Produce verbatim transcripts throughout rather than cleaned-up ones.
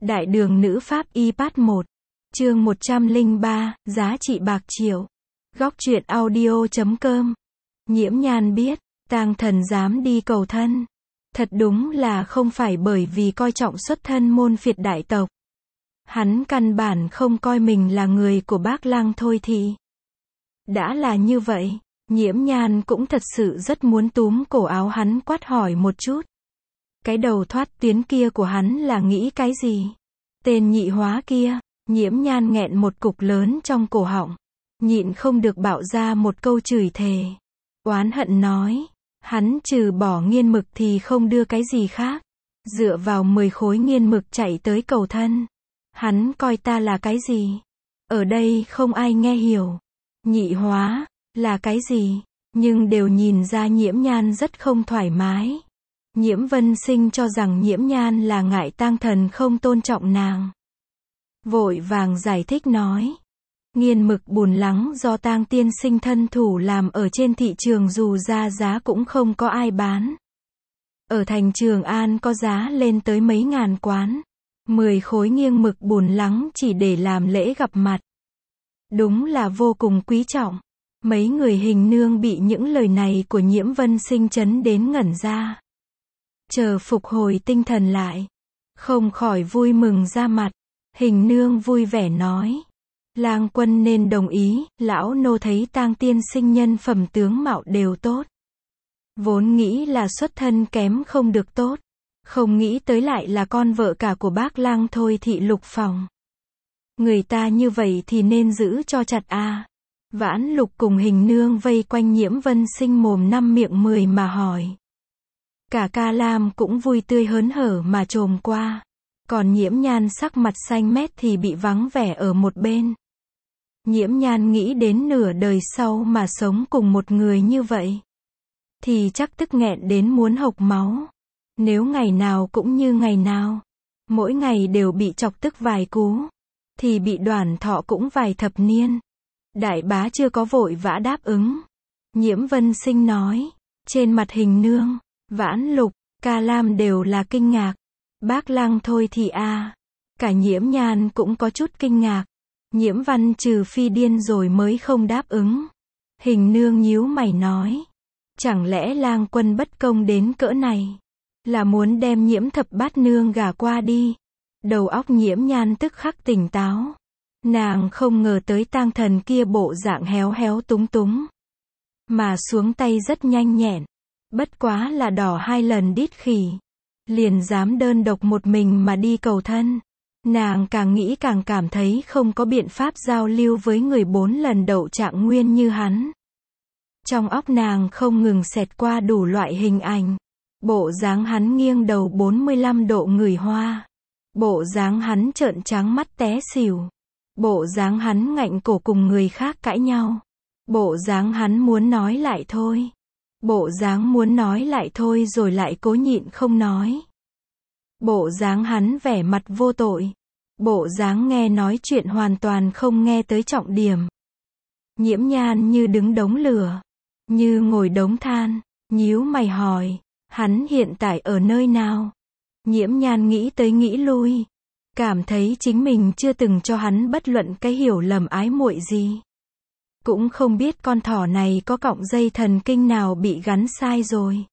Đại đường nữ pháp y part một. Chương một trăm lẻ ba, giá trị bạc triệu. Góc truyện audio chấm com. Nhiễm Nhan biết, Tang Thần dám đi cầu thân. Thật đúng là không phải bởi vì coi trọng xuất thân môn phiệt đại tộc. Hắn căn bản không coi mình là người của Bác Lăng thôi thì. Đã là như vậy, Nhiễm Nhan cũng thật sự rất muốn túm cổ áo hắn quát hỏi một chút. Cái đầu thoát tuyến kia của hắn là nghĩ cái gì? Tên nhị hóa kia, Nhiễm Nhan nghẹn một cục lớn trong cổ họng. Nhịn không được bạo ra một câu chửi thề. Oán hận nói, hắn trừ bỏ nghiên mực thì không đưa cái gì khác. Dựa vào mười khối nghiên mực chạy tới cầu thân. Hắn coi ta là cái gì? Ở đây không ai nghe hiểu. Nhị hóa, là cái gì? Nhưng đều nhìn ra Nhiễm Nhan rất không thoải mái. Nhiễm Vân Sinh cho rằng Nhiễm Nhan là ngại Tang Thần không tôn trọng nàng. Vội vàng giải thích nói. Nghiên mực bùn lắng do Tang tiên sinh thân thủ làm ở trên thị trường dù ra giá cũng không có ai bán. Ở thành Trường An có giá lên tới mấy ngàn quán. Mười khối nghiêng mực bùn lắng chỉ để làm lễ gặp mặt. Đúng là vô cùng quý trọng. Mấy người Hình Nương bị những lời này của Nhiễm Vân Sinh chấn đến ngẩn ra. Chờ phục hồi tinh thần lại, không khỏi vui mừng ra mặt. Hình Nương vui vẻ nói, Lang Quân nên đồng ý, lão nô thấy Tang tiên sinh nhân phẩm tướng mạo đều tốt. Vốn nghĩ là xuất thân kém không được tốt, không nghĩ tới lại là con vợ cả của Bác Lăng thôi thị Lục Phòng. Người ta như vậy thì nên giữ cho chặt a. À. Vãn Lục cùng Hình Nương vây quanh Nhiễm Vân Sinh mồm năm miệng mười mà hỏi. Cả Ca Lam cũng vui tươi hớn hở mà trồm qua. Còn Nhiễm Nhan sắc mặt xanh mét thì bị vắng vẻ ở một bên. Nhiễm Nhan nghĩ đến nửa đời sau mà sống cùng một người như vậy. Thì chắc tức nghẹn đến muốn hộc máu. Nếu ngày nào cũng như ngày nào. Mỗi ngày đều bị chọc tức vài cú. Thì bị đoản thọ cũng vài thập niên. Đại bá chưa có vội vã đáp ứng. Nhiễm Vân Sinh nói. Trên mặt Hình Nương, Vãn Lục, Ca Lam đều là kinh ngạc. Bác Lăng thôi thì a. À. Cả Nhiễm Nhan cũng có chút kinh ngạc. Nhiễm Văn trừ phi điên rồi mới không đáp ứng. Hình Nương nhíu mày nói. Chẳng lẽ Lang Quân bất công đến cỡ này? Là muốn đem Nhiễm Thập Bát Nương gả qua đi. Đầu óc Nhiễm Nhan tức khắc tỉnh táo. Nàng không ngờ tới Tang Thần kia bộ dạng héo héo túng túng. Mà xuống tay rất nhanh nhẹn. Bất quá là đỏ hai lần đít khỉ. Liền dám đơn độc một mình mà đi cầu thân. Nàng càng nghĩ càng cảm thấy không có biện pháp giao lưu với người bốn lần đậu trạng nguyên như hắn. Trong óc nàng không ngừng xẹt qua đủ loại hình ảnh. Bộ dáng hắn nghiêng đầu bốn mươi lăm độ người Hoa. Bộ dáng hắn trợn trắng mắt té xỉu. Bộ dáng hắn ngạnh cổ cùng người khác cãi nhau. Bộ dáng hắn muốn nói lại thôi. Bộ dáng muốn nói lại thôi rồi lại cố nhịn không nói. Bộ dáng hắn vẻ mặt vô tội. Bộ dáng nghe nói chuyện hoàn toàn không nghe tới trọng điểm. Nhiễm Nhan như đứng đống lửa. Như ngồi đống than. Nhíu mày hỏi. Hắn hiện tại ở nơi nào? Nhiễm Nhan nghĩ tới nghĩ lui. Cảm thấy chính mình chưa từng cho hắn bất luận cái hiểu lầm ái muội gì. Cũng không biết con thỏ này có cọng dây thần kinh nào bị gắn sai rồi.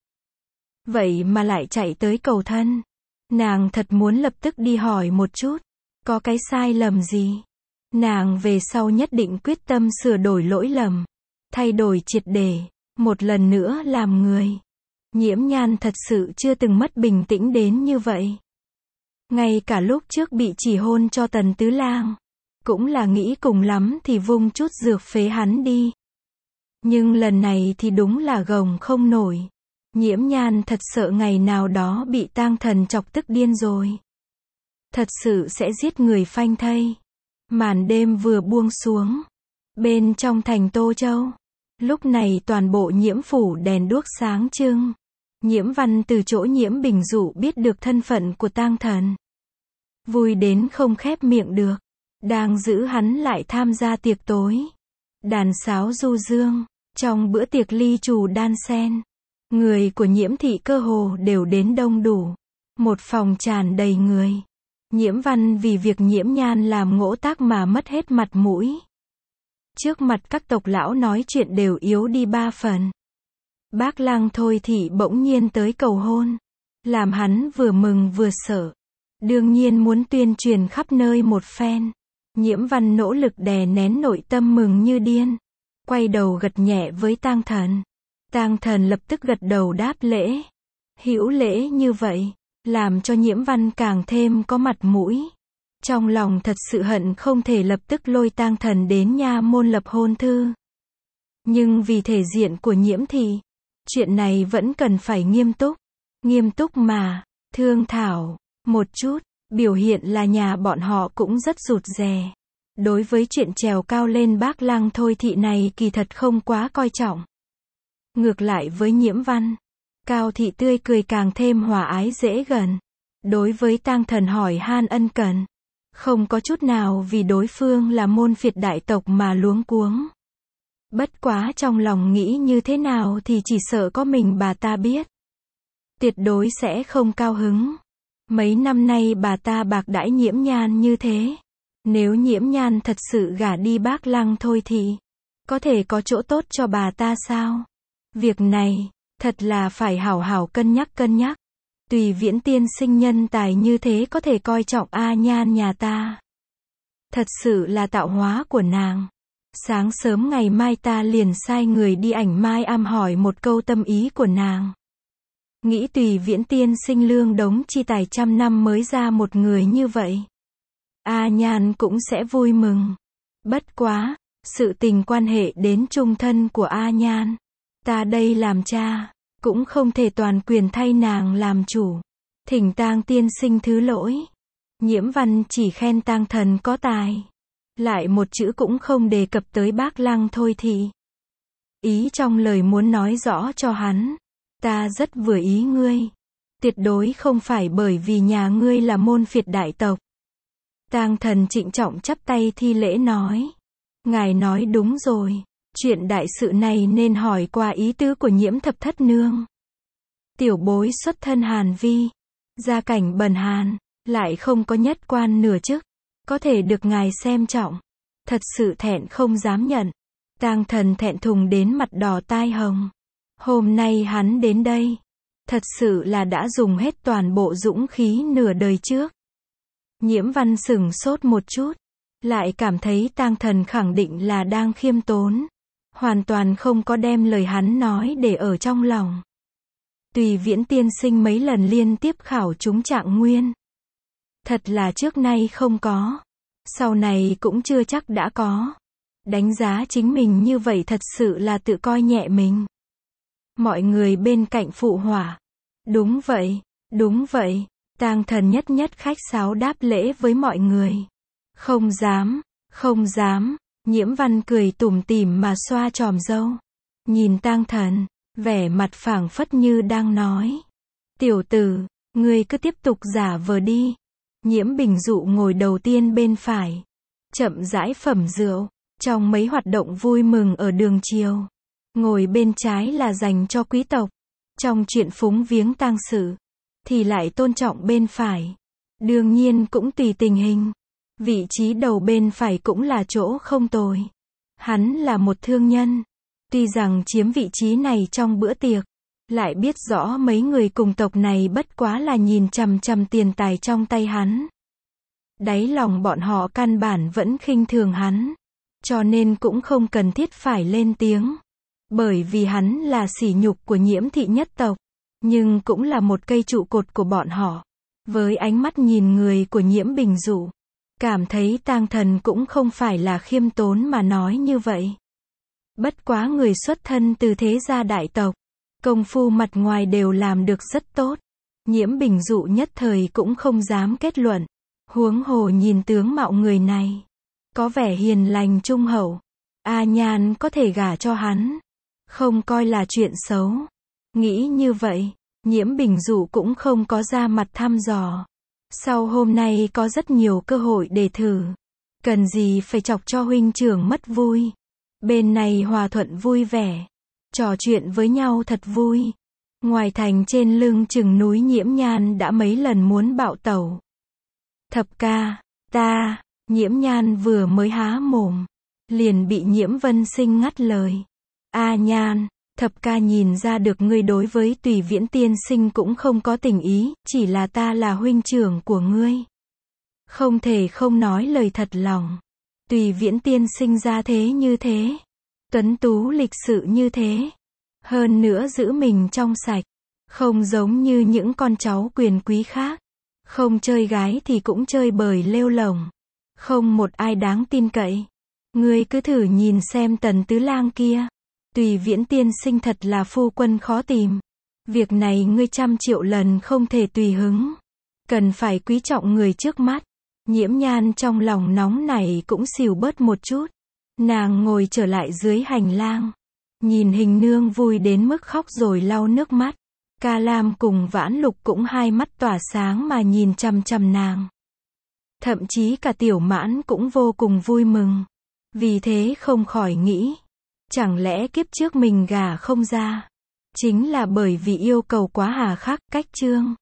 Vậy mà lại chạy tới cầu thân. Nàng thật muốn lập tức đi hỏi một chút. Có cái sai lầm gì? Nàng về sau nhất định quyết tâm sửa đổi lỗi lầm. Thay đổi triệt để. Một lần nữa làm người. Nhiễm Nhan thật sự chưa từng mất bình tĩnh đến như vậy. Ngay cả lúc trước bị chỉ hôn cho Tần Tứ Lang. Cũng là nghĩ cùng lắm thì vung chút dược phế hắn đi. Nhưng lần này thì đúng là gồng không nổi. Nhiễm Nhan thật sợ ngày nào đó bị Tang Thần chọc tức điên rồi. Thật sự sẽ giết người phanh thây. Màn đêm vừa buông xuống. Bên trong thành Tô Châu. Lúc này toàn bộ Nhiễm phủ đèn đuốc sáng trưng. Nhiễm Văn từ chỗ Nhiễm Bình Dụ biết được thân phận của Tang Thần. Vui đến không khép miệng được. Đang giữ hắn lại tham gia tiệc tối. Đàn sáo du dương. Trong bữa tiệc ly trù đan sen. Người của Nhiễm thị cơ hồ đều đến đông đủ. Một phòng tràn đầy người. Nhiễm Văn vì việc Nhiễm Nhan làm ngỗ tác mà mất hết mặt mũi. Trước mặt các tộc lão nói chuyện đều yếu đi ba phần. Bác Lăng Thôi Thị bỗng nhiên tới cầu hôn, làm hắn vừa mừng vừa sợ. Đương nhiên muốn tuyên truyền khắp nơi một phen. Nhiễm Văn nỗ lực đè nén nội tâm mừng như điên, quay đầu gật nhẹ với Tang Thần. Tang Thần lập tức gật đầu đáp lễ. Hữu lễ như vậy, làm cho Nhiễm Văn càng thêm có mặt mũi. Trong lòng thật sự hận không thể lập tức lôi Tang Thần đến nha môn lập hôn thư. Nhưng vì thể diện của Nhiễm thị, chuyện này vẫn cần phải nghiêm túc. Nghiêm túc mà, thương thảo, một chút, biểu hiện là nhà bọn họ cũng rất rụt rè. Đối với chuyện trèo cao lên Bác Lăng Thôi Thị này kỳ thật không quá coi trọng. Ngược lại với Nhiễm Văn, Cao Thị tươi cười càng thêm hòa ái dễ gần. Đối với Tang Thần hỏi han ân cần, không có chút nào vì đối phương là môn phiệt đại tộc mà luống cuống. Bất quá trong lòng nghĩ như thế nào thì chỉ sợ có mình bà ta biết. Tuyệt đối sẽ không cao hứng. Mấy năm nay bà ta bạc đãi Nhiễm Nhan như thế. Nếu Nhiễm Nhan thật sự gả đi Bác Lăng Thôi Thị, có thể có chỗ tốt cho bà ta sao? Việc này, thật là phải hảo hảo cân nhắc cân nhắc. Tùy Viễn tiên sinh nhân tài như thế có thể coi trọng A Nhan nhà ta. Thật sự là tạo hóa của nàng. Sáng sớm ngày mai ta liền sai người đi ảnh mai am hỏi một câu tâm ý của nàng. Nghĩ Tùy Viễn tiên sinh lương đống chi tài trăm năm mới ra một người như vậy, A Nhan cũng sẽ vui mừng. Bất quá, sự tình quan hệ đến chung thân của A Nhan. Ta đây làm cha, cũng không thể toàn quyền thay nàng làm chủ. Thỉnh Tang tiên sinh thứ lỗi. Nhiễm Văn chỉ khen Tang Thần có tài, lại một chữ cũng không đề cập tới Bác Lăng Thôi Thị. Ý trong lời muốn nói rõ cho hắn, ta rất vừa ý ngươi. Tuyệt đối không phải bởi vì nhà ngươi là môn phiệt đại tộc. Tang Thần trịnh trọng chắp tay thi lễ nói. Ngài nói đúng rồi. Chuyện đại sự này nên hỏi qua ý tứ của Nhiễm thập thất nương. Tiểu bối xuất thân Hàn Vi, gia cảnh bần hàn, lại không có nhất quan nửa chức, có thể được ngài xem trọng. Thật sự thẹn không dám nhận. Tang Thần thẹn thùng đến mặt đỏ tai hồng. Hôm nay hắn đến đây, thật sự là đã dùng hết toàn bộ dũng khí nửa đời trước. Nhiễm Văn sửng sốt một chút, lại cảm thấy Tang Thần khẳng định là đang khiêm tốn, hoàn toàn không có đem lời hắn nói để ở trong lòng. Tùy Viễn tiên sinh mấy lần liên tiếp khảo trúng trạng nguyên, thật là trước nay không có, sau này cũng chưa chắc đã có. Đánh giá chính mình như vậy thật sự là tự coi nhẹ mình. Mọi người bên cạnh phụ họa. Đúng vậy, đúng vậy. Tang Thần nhất nhất khách sáo đáp lễ với mọi người. Không dám, không dám. Nhiễm Văn cười tủm tỉm mà xoa chòm râu. Nhìn Tang Thần, vẻ mặt phảng phất như đang nói. Tiểu tử, ngươi cứ tiếp tục giả vờ đi. Nhiễm Bình Dụ ngồi đầu tiên bên phải, chậm rãi phẩm rượu. Trong mấy hoạt động vui mừng ở đường chiều, ngồi bên trái là dành cho quý tộc. Trong chuyện phúng viếng tang sự, thì lại tôn trọng bên phải. Đương nhiên cũng tùy tình hình. Vị trí đầu bên phải cũng là chỗ không tồi. Hắn là một thương nhân. Tuy rằng chiếm vị trí này trong bữa tiệc, lại biết rõ mấy người cùng tộc này bất quá là nhìn chằm chằm tiền tài trong tay hắn. Đáy lòng bọn họ căn bản vẫn khinh thường hắn. Cho nên cũng không cần thiết phải lên tiếng. Bởi vì hắn là sỉ nhục của Nhiễm thị nhất tộc. Nhưng cũng là một cây trụ cột của bọn họ. Với ánh mắt nhìn người của Nhiễm Bình Dụ, cảm thấy Tang Thần cũng không phải là khiêm tốn mà nói như vậy. Bất quá người xuất thân từ thế gia đại tộc, công phu mặt ngoài đều làm được rất tốt. Nhiễm Bình Dụ nhất thời cũng không dám kết luận. Huống hồ nhìn tướng mạo người này, có vẻ hiền lành trung hậu. A Nhan có thể gả cho hắn, không coi là chuyện xấu. Nghĩ như vậy, Nhiễm Bình Dụ cũng không có ra mặt thăm dò. Sau hôm nay có rất nhiều cơ hội để thử. Cần gì phải chọc cho huynh trưởng mất vui. Bên này hòa thuận vui vẻ, trò chuyện với nhau thật vui. Ngoài thành trên lưng chừng núi Nhiễm Nhan đã mấy lần muốn bạo tẩu. Thập ca, ta, Nhiễm Nhan vừa mới há mồm, liền bị Nhiễm Vân Sinh ngắt lời. A Nhan, thập ca nhìn ra được ngươi đối với Tùy Viễn tiên sinh cũng không có tình ý, chỉ là ta là huynh trưởng của ngươi. Không thể không nói lời thật lòng. Tùy Viễn tiên sinh ra thế như thế. Tuấn tú lịch sự như thế. Hơn nữa giữ mình trong sạch. Không giống như những con cháu quyền quý khác. Không chơi gái thì cũng chơi bời lêu lổng. Không một ai đáng tin cậy. Ngươi cứ thử nhìn xem Tần Tứ Lang kia. Tùy Viễn tiên sinh thật là phu quân khó tìm. Việc này ngươi trăm triệu lần không thể tùy hứng. Cần phải quý trọng người trước mắt. Nhiễm Nhan trong lòng nóng này cũng xìu bớt một chút. Nàng ngồi trở lại dưới hành lang. Nhìn Hình Nương vui đến mức khóc rồi lau nước mắt. Ca Lam cùng Vãn Lục cũng hai mắt tỏa sáng mà nhìn chằm chằm nàng. Thậm chí cả Tiểu Mãn cũng vô cùng vui mừng. Vì thế không khỏi nghĩ. Chẳng lẽ kiếp trước mình gả không ra? Chính là bởi vì yêu cầu quá hà khắc, cách chương.